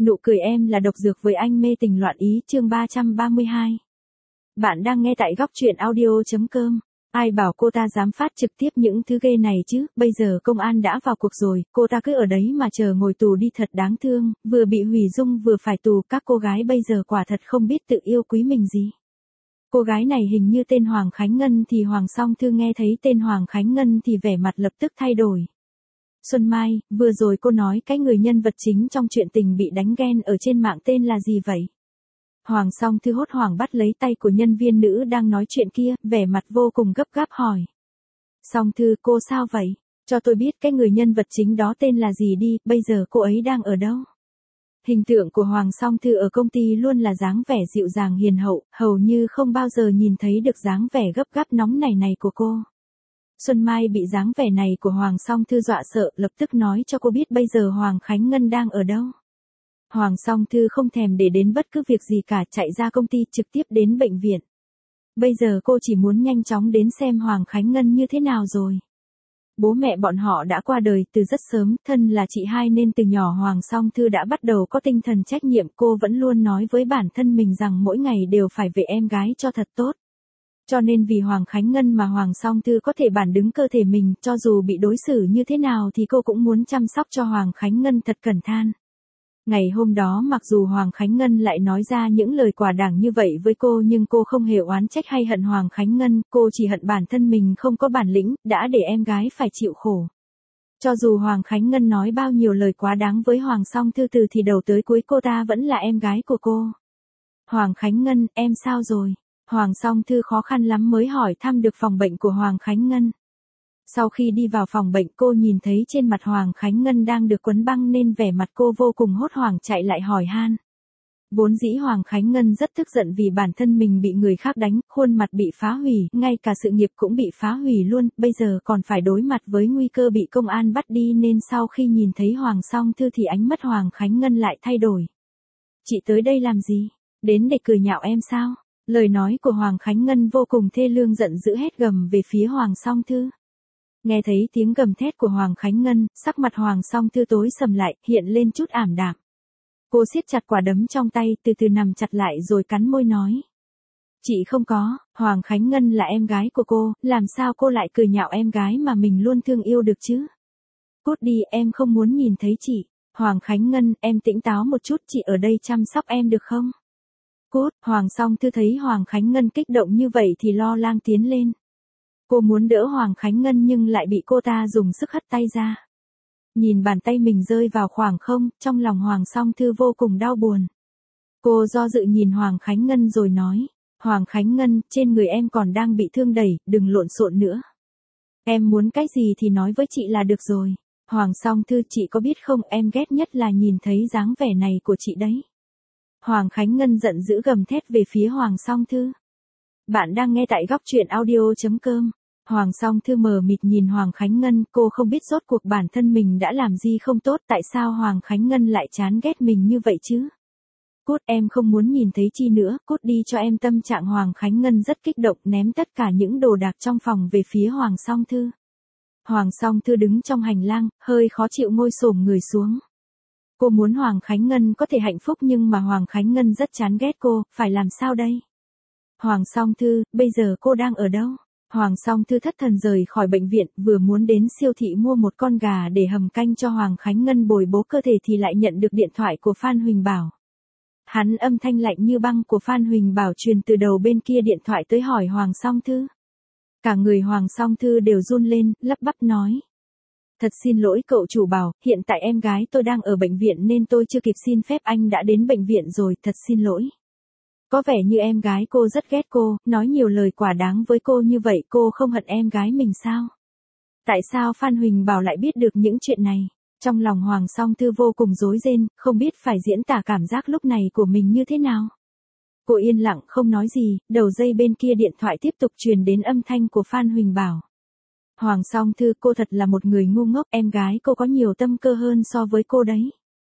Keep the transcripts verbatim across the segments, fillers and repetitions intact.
Nụ cười em là độc dược với anh mê tình loạn ý chương ba trăm ba mươi hai. Bạn đang nghe tại góc truyện audio.com. Ai bảo cô ta dám phát trực tiếp những thứ ghê này chứ, bây giờ công an đã vào cuộc rồi, cô ta cứ ở đấy mà chờ ngồi tù đi thật đáng thương, vừa bị hủy dung vừa phải tù, các cô gái bây giờ quả thật không biết tự yêu quý mình gì. Cô gái này hình như tên Hoàng Khánh Ngân thì Hoàng Song Thư nghe thấy tên Hoàng Khánh Ngân thì vẻ mặt lập tức thay đổi. Xuân Mai, vừa rồi cô nói cái người nhân vật chính trong chuyện tình bị đánh ghen ở trên mạng tên là gì vậy? Hoàng Song Thư hốt hoảng bắt lấy tay của nhân viên nữ đang nói chuyện kia, vẻ mặt vô cùng gấp gáp hỏi. Song Thư, cô sao vậy? Cho tôi biết cái người nhân vật chính đó tên là gì đi, bây giờ cô ấy đang ở đâu? Hình tượng của Hoàng Song Thư ở công ty luôn là dáng vẻ dịu dàng hiền hậu, hầu như không bao giờ nhìn thấy được dáng vẻ gấp gáp nóng nảy này của cô. Xuân Mai bị dáng vẻ này của Hoàng Song Thư dọa sợ, lập tức nói cho cô biết bây giờ Hoàng Khánh Ngân đang ở đâu. Hoàng Song Thư không thèm để đến bất cứ việc gì cả, chạy ra công ty trực tiếp đến bệnh viện. Bây giờ cô chỉ muốn nhanh chóng đến xem Hoàng Khánh Ngân như thế nào rồi. Bố mẹ bọn họ đã qua đời từ rất sớm, thân là chị hai nên từ nhỏ Hoàng Song Thư đã bắt đầu có tinh thần trách nhiệm, cô vẫn luôn nói với bản thân mình rằng mỗi ngày đều phải về em gái cho thật tốt. Cho nên vì Hoàng Khánh Ngân mà Hoàng Song Thư có thể bản đứng cơ thể mình, cho dù bị đối xử như thế nào thì cô cũng muốn chăm sóc cho Hoàng Khánh Ngân thật cẩn thận. Ngày hôm đó mặc dù Hoàng Khánh Ngân lại nói ra những lời quả đáng như vậy với cô nhưng cô không hề oán trách hay hận Hoàng Khánh Ngân, cô chỉ hận bản thân mình không có bản lĩnh, đã để em gái phải chịu khổ. Cho dù Hoàng Khánh Ngân nói bao nhiêu lời quá đáng với Hoàng Song Thư từ thì đầu tới cuối cô ta vẫn là em gái của cô. Hoàng Khánh Ngân, em sao rồi? Hoàng Song Thư khó khăn lắm mới hỏi thăm được phòng bệnh của Hoàng Khánh Ngân. Sau khi đi vào phòng bệnh cô nhìn thấy trên mặt Hoàng Khánh Ngân đang được quấn băng nên vẻ mặt cô vô cùng hốt hoảng chạy lại hỏi han. Vốn dĩ Hoàng Khánh Ngân rất tức giận vì bản thân mình bị người khác đánh, khuôn mặt bị phá hủy, ngay cả sự nghiệp cũng bị phá hủy luôn, bây giờ còn phải đối mặt với nguy cơ bị công an bắt đi nên sau khi nhìn thấy Hoàng Song Thư thì ánh mắt Hoàng Khánh Ngân lại thay đổi. Chị tới đây làm gì? Đến để cười nhạo em sao? Lời nói của Hoàng Khánh Ngân vô cùng thê lương, giận dữ hét gầm về phía Hoàng Song Thư. Nghe thấy tiếng gầm thét của Hoàng Khánh Ngân, sắc mặt Hoàng Song Thư tối sầm lại, hiện lên chút ảm đạm. Cô siết chặt quả đấm trong tay, từ từ nằm chặt lại rồi cắn môi nói. Chị không có, Hoàng Khánh Ngân là em gái của cô, làm sao cô lại cười nhạo em gái mà mình luôn thương yêu được chứ? Cút đi, em không muốn nhìn thấy chị. Hoàng Khánh Ngân, em tỉnh táo một chút, chị ở đây chăm sóc em được không? Cút, Hoàng Song Thư thấy Hoàng Khánh Ngân kích động như vậy thì lo lang tiến lên. Cô muốn đỡ Hoàng Khánh Ngân nhưng lại bị cô ta dùng sức hất tay ra. Nhìn bàn tay mình rơi vào khoảng không, trong lòng Hoàng Song Thư vô cùng đau buồn. Cô do dự nhìn Hoàng Khánh Ngân rồi nói, Hoàng Khánh Ngân, trên người em còn đang bị thương đầy, đừng lộn xộn nữa. Em muốn cái gì thì nói với chị là được rồi. Hoàng Song Thư, chị có biết không, em ghét nhất là nhìn thấy dáng vẻ này của chị đấy. Hoàng Khánh Ngân giận dữ gầm thét về phía Hoàng Song Thư. Bạn đang nghe tại góc truyện audio.com. Hoàng Song Thư mờ mịt nhìn Hoàng Khánh Ngân, cô không biết rốt cuộc bản thân mình đã làm gì không tốt, tại sao Hoàng Khánh Ngân lại chán ghét mình như vậy chứ? Cút, em không muốn nhìn thấy chi nữa, cút đi cho em. Tâm trạng Hoàng Khánh Ngân rất kích động, ném tất cả những đồ đạc trong phòng về phía Hoàng Song Thư. Hoàng Song Thư đứng trong hành lang, hơi khó chịu ngồi xổm người xuống. Cô muốn Hoàng Khánh Ngân có thể hạnh phúc nhưng mà Hoàng Khánh Ngân rất chán ghét cô, phải làm sao đây? Hoàng Song Thư, bây giờ cô đang ở đâu? Hoàng Song Thư thất thần rời khỏi bệnh viện, vừa muốn đến siêu thị mua một con gà để hầm canh cho Hoàng Khánh Ngân bồi bổ cơ thể thì lại nhận được điện thoại của Phan Huỳnh Bảo. Hắn âm thanh lạnh như băng của Phan Huỳnh Bảo truyền từ đầu bên kia điện thoại tới hỏi Hoàng Song Thư. Cả người Hoàng Song Thư đều run lên, lắp bắp nói. Thật xin lỗi cậu chủ Bảo, hiện tại em gái tôi đang ở bệnh viện nên tôi chưa kịp xin phép anh đã đến bệnh viện rồi, thật xin lỗi. Có vẻ như em gái cô rất ghét cô, nói nhiều lời quả đáng với cô như vậy, cô không hận em gái mình sao? Tại sao Phan Huỳnh Bảo lại biết được những chuyện này? Trong lòng Hoàng Song Thư vô cùng rối ren, không biết phải diễn tả cảm giác lúc này của mình như thế nào. Cô yên lặng không nói gì, đầu dây bên kia điện thoại tiếp tục truyền đến âm thanh của Phan Huỳnh Bảo. Hoàng Song Thư, cô thật là một người ngu ngốc, em gái cô có nhiều tâm cơ hơn so với cô đấy.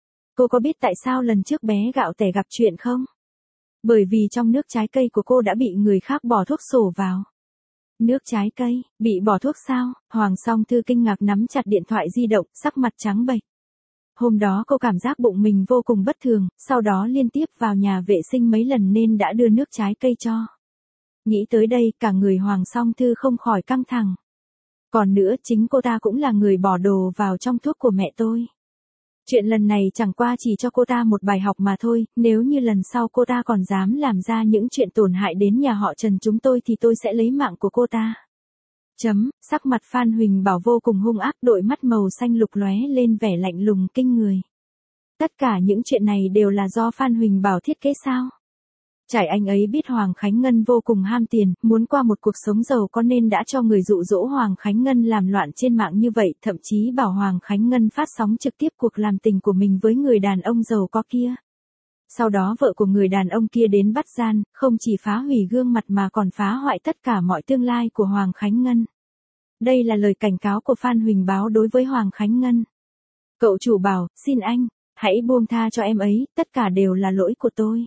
Cô có biết tại sao lần trước bé gạo tẻ gặp chuyện không? Bởi vì trong nước trái cây của cô đã bị người khác bỏ thuốc sổ vào. Nước trái cây, bị bỏ thuốc sao? Hoàng Song Thư kinh ngạc nắm chặt điện thoại di động, sắc mặt trắng bệch. Hôm đó cô cảm giác bụng mình vô cùng bất thường, sau đó liên tiếp vào nhà vệ sinh mấy lần nên đã đưa nước trái cây cho. Nghĩ tới đây cả người Hoàng Song Thư không khỏi căng thẳng. Còn nữa chính cô ta cũng là người bỏ đồ vào trong thuốc của mẹ tôi. Chuyện lần này chẳng qua chỉ cho cô ta một bài học mà thôi, nếu như lần sau cô ta còn dám làm ra những chuyện tổn hại đến nhà họ Trần chúng tôi thì tôi sẽ lấy mạng của cô ta. Chấm, sắc mặt Phan Huỳnh Bảo vô cùng hung ác, đôi mắt màu xanh lục lóe lên vẻ lạnh lùng kinh người. Tất cả những chuyện này đều là do Phan Huỳnh Bảo thiết kế sao? Trải anh ấy biết Hoàng Khánh Ngân vô cùng ham tiền, muốn qua một cuộc sống giàu có nên đã cho người dụ dỗ Hoàng Khánh Ngân làm loạn trên mạng như vậy, thậm chí bảo Hoàng Khánh Ngân phát sóng trực tiếp cuộc làm tình của mình với người đàn ông giàu có kia. Sau đó vợ của người đàn ông kia đến bắt gian, không chỉ phá hủy gương mặt mà còn phá hoại tất cả mọi tương lai của Hoàng Khánh Ngân. Đây là lời cảnh cáo của Phan Huỳnh Bảo đối với Hoàng Khánh Ngân. Cậu chủ bảo, xin anh, hãy buông tha cho em ấy, tất cả đều là lỗi của tôi.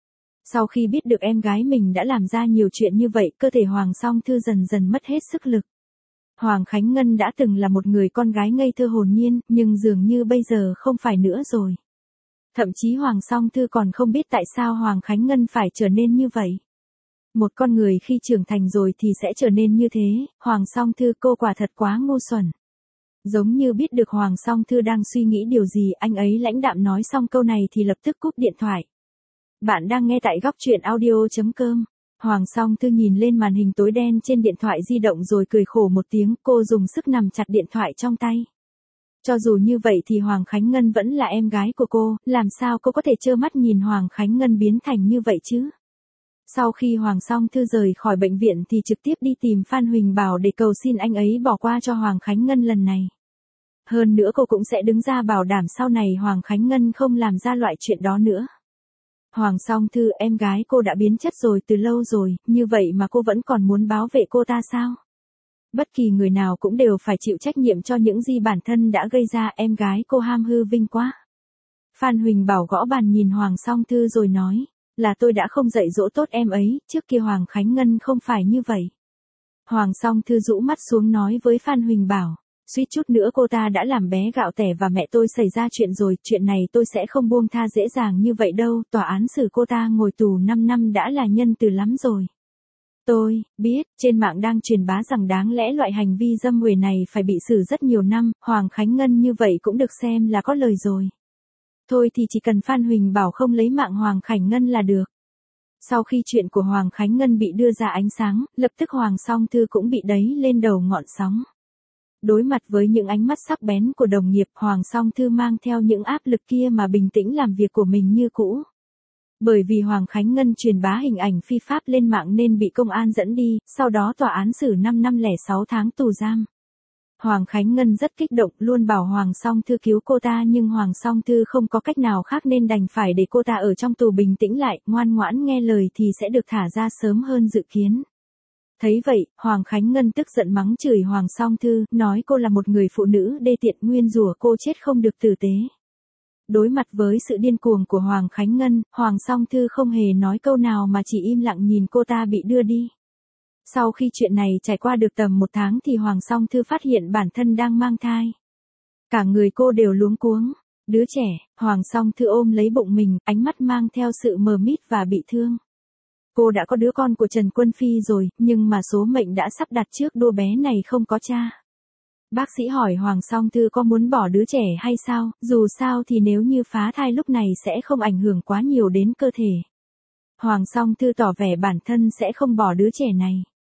Sau khi biết được em gái mình đã làm ra nhiều chuyện như vậy, cơ thể Hoàng Song Thư dần dần mất hết sức lực. Hoàng Khánh Ngân đã từng là một người con gái ngây thơ hồn nhiên, nhưng dường như bây giờ không phải nữa rồi. Thậm chí Hoàng Song Thư còn không biết tại sao Hoàng Khánh Ngân phải trở nên như vậy. Một con người khi trưởng thành rồi thì sẽ trở nên như thế, Hoàng Song Thư cô quả thật quá ngu xuẩn. Giống như biết được Hoàng Song Thư đang suy nghĩ điều gì, anh ấy lãnh đạm nói xong câu này thì lập tức cúp điện thoại. Bạn đang nghe tại góc truyện audio chấm com. Hoàng Song Thư nhìn lên màn hình tối đen trên điện thoại di động rồi cười khổ một tiếng, cô dùng sức nắm chặt điện thoại trong tay. Cho dù như vậy thì Hoàng Khánh Ngân vẫn là em gái của cô, làm sao cô có thể trơ mắt nhìn Hoàng Khánh Ngân biến thành như vậy chứ? Sau khi Hoàng Song Thư rời khỏi bệnh viện thì trực tiếp đi tìm Phan Huỳnh Bảo để cầu xin anh ấy bỏ qua cho Hoàng Khánh Ngân lần này. Hơn nữa cô cũng sẽ đứng ra bảo đảm sau này Hoàng Khánh Ngân không làm ra loại chuyện đó nữa. Hoàng Song Thư, em gái cô đã biến chất rồi từ lâu rồi, như vậy mà cô vẫn còn muốn bảo vệ cô ta sao? Bất kỳ người nào cũng đều phải chịu trách nhiệm cho những gì bản thân đã gây ra, em gái cô ham hư vinh quá. Phan Huỳnh Bảo gõ bàn nhìn Hoàng Song Thư rồi nói, là tôi đã không dạy dỗ tốt em ấy, trước kia Hoàng Khánh Ngân không phải như vậy. Hoàng Song Thư rũ mắt xuống nói với Phan Huỳnh Bảo, suýt chút nữa cô ta đã làm bé gạo tẻ và mẹ tôi xảy ra chuyện rồi, chuyện này tôi sẽ không buông tha dễ dàng như vậy đâu, tòa án xử cô ta ngồi tù năm năm đã là nhân từ lắm rồi. Tôi biết, trên mạng đang truyền bá rằng đáng lẽ loại hành vi dâm uế này phải bị xử rất nhiều năm, Hoàng Khánh Ngân như vậy cũng được xem là có lời rồi. Thôi thì chỉ cần Phan Huỳnh Bảo không lấy mạng Hoàng Khánh Ngân là được. Sau khi chuyện của Hoàng Khánh Ngân bị đưa ra ánh sáng, lập tức Hoàng Song Thư cũng bị đẩy lên đầu ngọn sóng. Đối mặt với những ánh mắt sắc bén của đồng nghiệp, Hoàng Song Thư mang theo những áp lực kia mà bình tĩnh làm việc của mình như cũ. Bởi vì Hoàng Khánh Ngân truyền bá hình ảnh phi pháp lên mạng nên bị công an dẫn đi, sau đó tòa án xử năm năm lẻ sáu tháng tù giam. Hoàng Khánh Ngân rất kích động, luôn bảo Hoàng Song Thư cứu cô ta, nhưng Hoàng Song Thư không có cách nào khác nên đành phải để cô ta ở trong tù bình tĩnh lại, ngoan ngoãn nghe lời thì sẽ được thả ra sớm hơn dự kiến. Thấy vậy, Hoàng Khánh Ngân tức giận mắng chửi Hoàng Song Thư, nói cô là một người phụ nữ đê tiện, nguyên rủa cô chết không được tử tế. Đối mặt với sự điên cuồng của Hoàng Khánh Ngân, Hoàng Song Thư không hề nói câu nào mà chỉ im lặng nhìn cô ta bị đưa đi. Sau khi chuyện này trải qua được tầm một tháng thì Hoàng Song Thư phát hiện bản thân đang mang thai. Cả người cô đều luống cuống. Đứa trẻ, Hoàng Song Thư ôm lấy bụng mình, ánh mắt mang theo sự mờ mịt và bị thương. Cô đã có đứa con của Trần Quân Phi rồi, nhưng mà số mệnh đã sắp đặt trước đứa bé này không có cha. Bác sĩ hỏi Hoàng Song Thư có muốn bỏ đứa trẻ hay sao, dù sao thì nếu như phá thai lúc này sẽ không ảnh hưởng quá nhiều đến cơ thể. Hoàng Song Thư tỏ vẻ bản thân sẽ không bỏ đứa trẻ này.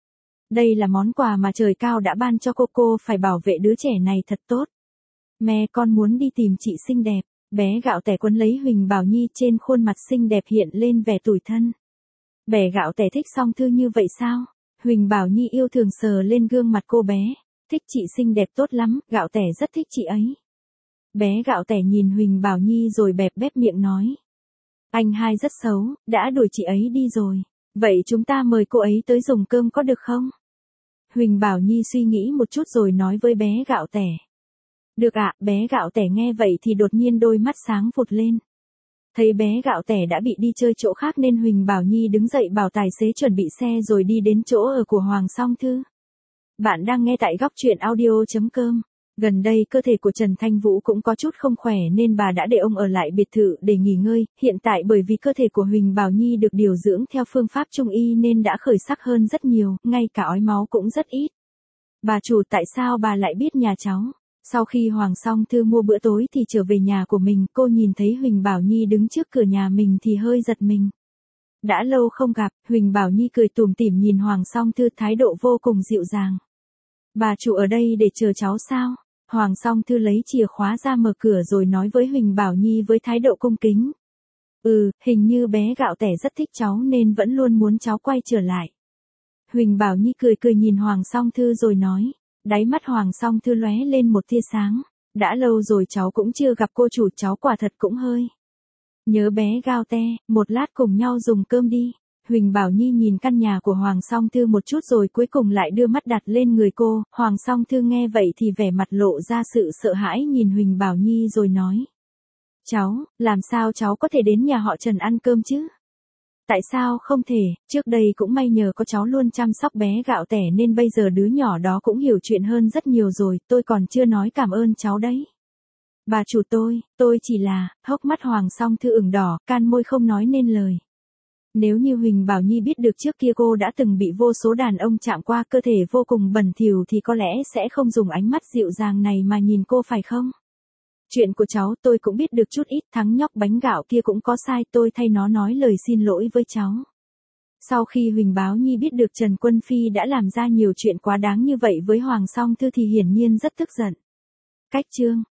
Đây là món quà mà trời cao đã ban cho cô, cô phải bảo vệ đứa trẻ này thật tốt. Mẹ con muốn đi tìm chị xinh đẹp, bé gạo tẻ quấn lấy Huỳnh Bảo Nhi, trên khuôn mặt xinh đẹp hiện lên vẻ tủi thân. Bé gạo tẻ thích Song Thư như vậy sao? Huỳnh Bảo Nhi yêu thương sờ lên gương mặt cô bé. Thích chị xinh đẹp tốt lắm, gạo tẻ rất thích chị ấy. Bé gạo tẻ nhìn Huỳnh Bảo Nhi rồi bẹp bép miệng nói. Anh hai rất xấu, đã đuổi chị ấy đi rồi. Vậy chúng ta mời cô ấy tới dùng cơm có được không? Huỳnh Bảo Nhi suy nghĩ một chút rồi nói với bé gạo tẻ. Được ạ, bé gạo tẻ nghe vậy thì đột nhiên đôi mắt sáng vụt lên. Thấy bé gạo tẻ đã bị đi chơi chỗ khác nên Huỳnh Bảo Nhi đứng dậy bảo tài xế chuẩn bị xe rồi đi đến chỗ ở của Hoàng Song Thư. Bạn đang nghe tại góc truyện audio chấm com. Gần đây cơ thể của Trần Thanh Vũ cũng có chút không khỏe nên bà đã để ông ở lại biệt thự để nghỉ ngơi, hiện tại bởi vì cơ thể của Huỳnh Bảo Nhi được điều dưỡng theo phương pháp Trung y nên đã khởi sắc hơn rất nhiều, ngay cả ói máu cũng rất ít. Bà chủ, tại sao bà lại biết nhà cháu? Sau khi Hoàng Song Thư mua bữa tối thì trở về nhà của mình, cô nhìn thấy Huỳnh Bảo Nhi đứng trước cửa nhà mình thì hơi giật mình. Đã lâu không gặp, Huỳnh Bảo Nhi cười tủm tỉm nhìn Hoàng Song Thư, thái độ vô cùng dịu dàng. Bà chủ ở đây để chờ cháu sao? Hoàng Song Thư lấy chìa khóa ra mở cửa rồi nói với Huỳnh Bảo Nhi với thái độ cung kính. Ừ, hình như bé Gạo Tẻ rất thích cháu nên vẫn luôn muốn cháu quay trở lại. Huỳnh Bảo Nhi cười cười nhìn Hoàng Song Thư rồi nói. Đáy mắt Hoàng Song Thư lóe lên một tia sáng. Đã lâu rồi cháu cũng chưa gặp cô chủ, cháu quả thật cũng hơi nhớ bé Gạo Tẻ, một lát cùng nhau dùng cơm đi. Huỳnh Bảo Nhi nhìn căn nhà của Hoàng Song Thư một chút rồi cuối cùng lại đưa mắt đặt lên người cô. Hoàng Song Thư nghe vậy thì vẻ mặt lộ ra sự sợ hãi nhìn Huỳnh Bảo Nhi rồi nói. Cháu, làm sao cháu có thể đến nhà họ Trần ăn cơm chứ? Tại sao không thể, trước đây cũng may nhờ có cháu luôn chăm sóc bé Gạo Tẻ nên bây giờ đứa nhỏ đó cũng hiểu chuyện hơn rất nhiều rồi, tôi còn chưa nói cảm ơn cháu đấy. Bà chủ tôi, tôi chỉ là, hốc mắt Hoàng Song Thư ửng đỏ, can môi không nói nên lời. Nếu như Huỳnh Bảo Nhi biết được trước kia cô đã từng bị vô số đàn ông chạm qua, cơ thể vô cùng bẩn thỉu thì có lẽ sẽ không dùng ánh mắt dịu dàng này mà nhìn cô phải không? Chuyện của cháu tôi cũng biết được chút ít, thằng nhóc bánh gạo kia cũng có sai, tôi thay nó nói lời xin lỗi với cháu. Sau khi Huỳnh Bảo Nhi biết được Trần Quân Phi đã làm ra nhiều chuyện quá đáng như vậy với Hoàng Song Thư thì hiển nhiên rất tức giận. Cách chương